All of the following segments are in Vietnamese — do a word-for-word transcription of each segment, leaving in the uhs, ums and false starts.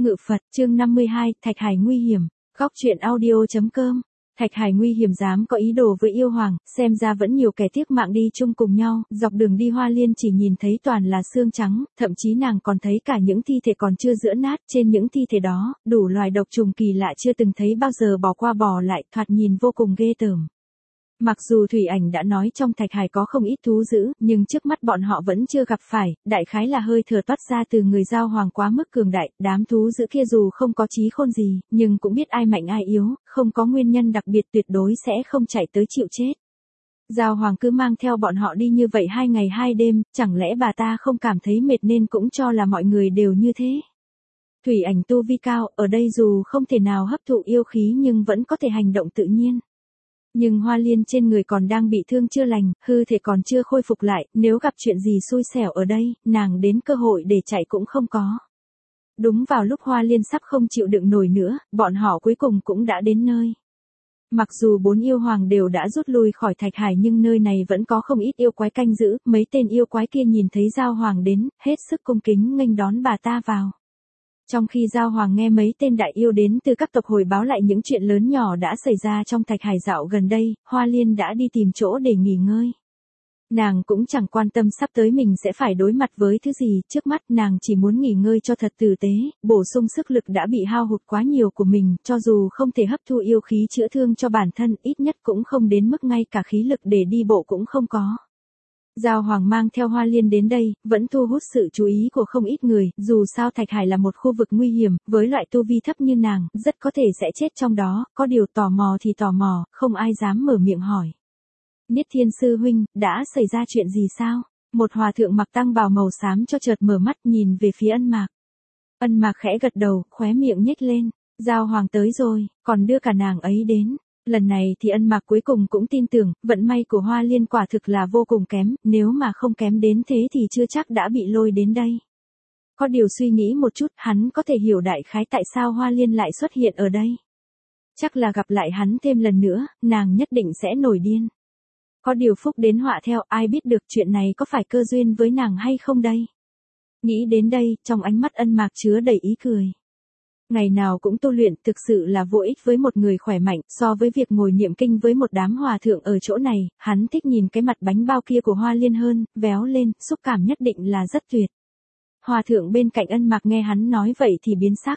Ngự Phật, chương năm mươi hai, Thạch Hải nguy hiểm. Góc truyện audio.com. Thạch Hải nguy hiểm dám có ý đồ với yêu hoàng, xem ra vẫn nhiều kẻ tiếc mạng đi chung cùng nhau, dọc đường đi Hoa Liên chỉ nhìn thấy toàn là xương trắng, thậm chí nàng còn thấy cả những thi thể còn chưa giữa nát, trên những thi thể đó, đủ loài độc trùng kỳ lạ chưa từng thấy bao giờ bỏ qua bỏ lại, thoạt nhìn vô cùng ghê tởm. Mặc dù Thủy Ảnh đã nói trong Thạch Hải có không ít thú dữ, nhưng trước mắt bọn họ vẫn chưa gặp phải, đại khái là hơi thừa toát ra từ người giao hoàng quá mức cường đại, đám thú dữ kia dù không có trí khôn gì, nhưng cũng biết ai mạnh ai yếu, không có nguyên nhân đặc biệt tuyệt đối sẽ không chạy tới chịu chết. Giao hoàng cứ mang theo bọn họ đi như vậy hai ngày hai đêm, chẳng lẽ bà ta không cảm thấy mệt nên cũng cho là mọi người đều như thế. Thủy Ảnh tu vi cao, ở đây dù không thể nào hấp thụ yêu khí nhưng vẫn có thể hành động tự nhiên. Nhưng Hoa Liên trên người còn đang bị thương chưa lành, hư thể còn chưa khôi phục lại, nếu gặp chuyện gì xui xẻo ở đây, nàng đến cơ hội để chạy cũng không có. Đúng vào lúc Hoa Liên sắp không chịu đựng nổi nữa, bọn họ cuối cùng cũng đã đến nơi. Mặc dù bốn yêu hoàng đều đã rút lui khỏi Thạch Hải nhưng nơi này vẫn có không ít yêu quái canh giữ, mấy tên yêu quái kia nhìn thấy giao hoàng đến, hết sức cung kính nghênh đón bà ta vào. Trong khi Giao Hoàng nghe mấy tên đại yêu đến từ các tộc hồi báo lại những chuyện lớn nhỏ đã xảy ra trong Thạch Hải dạo gần đây, Hoa Liên đã đi tìm chỗ để nghỉ ngơi. Nàng cũng chẳng quan tâm sắp tới mình sẽ phải đối mặt với thứ gì, trước mắt nàng chỉ muốn nghỉ ngơi cho thật tử tế, bổ sung sức lực đã bị hao hụt quá nhiều của mình, cho dù không thể hấp thu yêu khí chữa thương cho bản thân, ít nhất cũng không đến mức ngay cả khí lực để đi bộ cũng không có. Giao Hoàng mang theo Hoa Liên đến đây, vẫn thu hút sự chú ý của không ít người, dù sao Thạch Hải là một khu vực nguy hiểm, với loại tu vi thấp như nàng, rất có thể sẽ chết trong đó, có điều tò mò thì tò mò, không ai dám mở miệng hỏi. Niết Thiên Sư huynh, đã xảy ra chuyện gì sao? Một hòa thượng mặc tăng bào màu xám cho chợt mở mắt nhìn về phía Ân Mạc. Ân Mạc khẽ gật đầu, khóe miệng nhếch lên, Giao Hoàng tới rồi, còn đưa cả nàng ấy đến. Lần này thì Ân Mạc cuối cùng cũng tin tưởng, vận may của Hoa Liên quả thực là vô cùng kém, nếu mà không kém đến thế thì chưa chắc đã bị lôi đến đây. Có điều suy nghĩ một chút, hắn có thể hiểu đại khái tại sao Hoa Liên lại xuất hiện ở đây. Chắc là gặp lại hắn thêm lần nữa, nàng nhất định sẽ nổi điên. Có điều phúc đến họa theo, ai biết được chuyện này có phải cơ duyên với nàng hay không đây. Nghĩ đến đây, trong ánh mắt Ân Mạc chứa đầy ý cười. Ngày nào cũng tu luyện thực sự là vô ích với một người khỏe mạnh, so với việc ngồi niệm kinh với một đám hòa thượng ở chỗ này, hắn thích nhìn cái mặt bánh bao kia của Hoa Liên hơn, véo lên, xúc cảm nhất định là rất tuyệt. Hòa thượng bên cạnh Ân Mạc nghe hắn nói vậy thì biến sắc.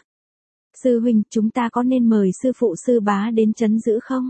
Sư huynh, chúng ta có nên mời sư phụ sư bá đến trấn giữ không?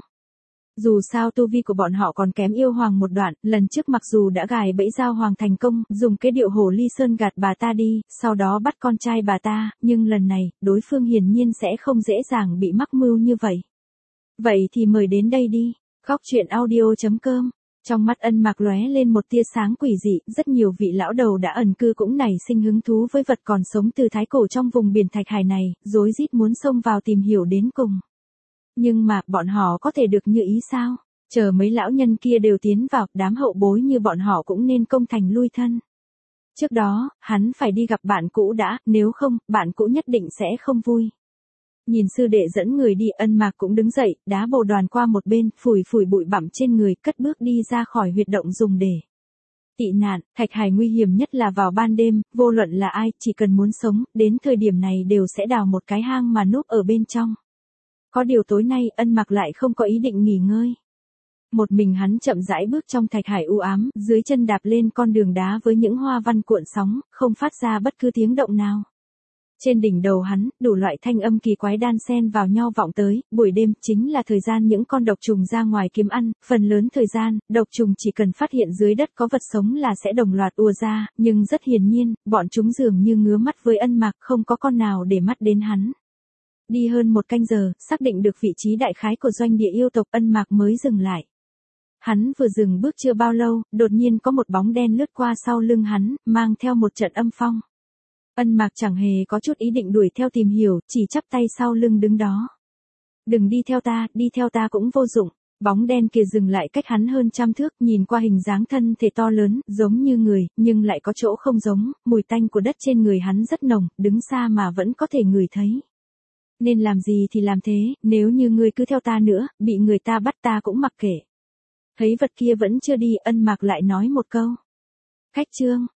Dù sao tu vi của bọn họ còn kém yêu hoàng một đoạn, lần trước mặc dù đã gài bẫy Giao Hoàng thành công, dùng cái điệu hổ ly sơn gạt bà ta đi, sau đó bắt con trai bà ta, nhưng lần này, đối phương hiển nhiên sẽ không dễ dàng bị mắc mưu như vậy. Vậy thì mời đến đây đi, góc truyện audio.com. Trong mắt Ân Mạc lóe lên một tia sáng quỷ dị, rất nhiều vị lão đầu đã ẩn cư cũng nảy sinh hứng thú với vật còn sống từ thái cổ trong vùng biển Thạch Hải này, rối rít muốn xông vào tìm hiểu đến cùng. Nhưng mà, bọn họ có thể được như ý sao? Chờ mấy lão nhân kia đều tiến vào, đám hậu bối như bọn họ cũng nên công thành lui thân. Trước đó, hắn phải đi gặp bạn cũ đã, nếu không, bạn cũ nhất định sẽ không vui. Nhìn sư đệ dẫn người đi, Ân Mạc cũng đứng dậy, đá bồ đoàn qua một bên, phủi phủi bụi bặm trên người, cất bước đi ra khỏi huyệt động dùng để tị nạn. Thạch Hải nguy hiểm nhất là vào ban đêm, vô luận là ai, chỉ cần muốn sống, đến thời điểm này đều sẽ đào một cái hang mà núp ở bên trong. Có điều tối nay, Ân Mạc lại không có ý định nghỉ ngơi. Một mình hắn chậm rãi bước trong Thạch Hải u ám, dưới chân đạp lên con đường đá với những hoa văn cuộn sóng, không phát ra bất cứ tiếng động nào. Trên đỉnh đầu hắn, đủ loại thanh âm kỳ quái đan xen vào nhau vọng tới, buổi đêm chính là thời gian những con độc trùng ra ngoài kiếm ăn, phần lớn thời gian, độc trùng chỉ cần phát hiện dưới đất có vật sống là sẽ đồng loạt ùa ra, nhưng rất hiển nhiên, bọn chúng dường như ngứa mắt với Ân Mạc, không có con nào để mắt đến hắn. Đi hơn một canh giờ, xác định được vị trí đại khái của doanh địa yêu tộc, Ân Mạc mới dừng lại. Hắn vừa dừng bước chưa bao lâu, đột nhiên có một bóng đen lướt qua sau lưng hắn, mang theo một trận âm phong. Ân Mạc chẳng hề có chút ý định đuổi theo tìm hiểu, chỉ chắp tay sau lưng đứng đó. Đừng đi theo ta, đi theo ta cũng vô dụng. Bóng đen kia dừng lại cách hắn hơn trăm thước, nhìn qua hình dáng thân thể to lớn, giống như người, nhưng lại có chỗ không giống, mùi tanh của đất trên người hắn rất nồng, đứng xa mà vẫn có thể ngửi thấy. Nên làm gì thì làm thế, nếu như ngươi cứ theo ta nữa, bị người ta bắt ta cũng mặc kệ. Thấy vật kia vẫn chưa đi, Ân Mạc lại nói một câu. Khách trương,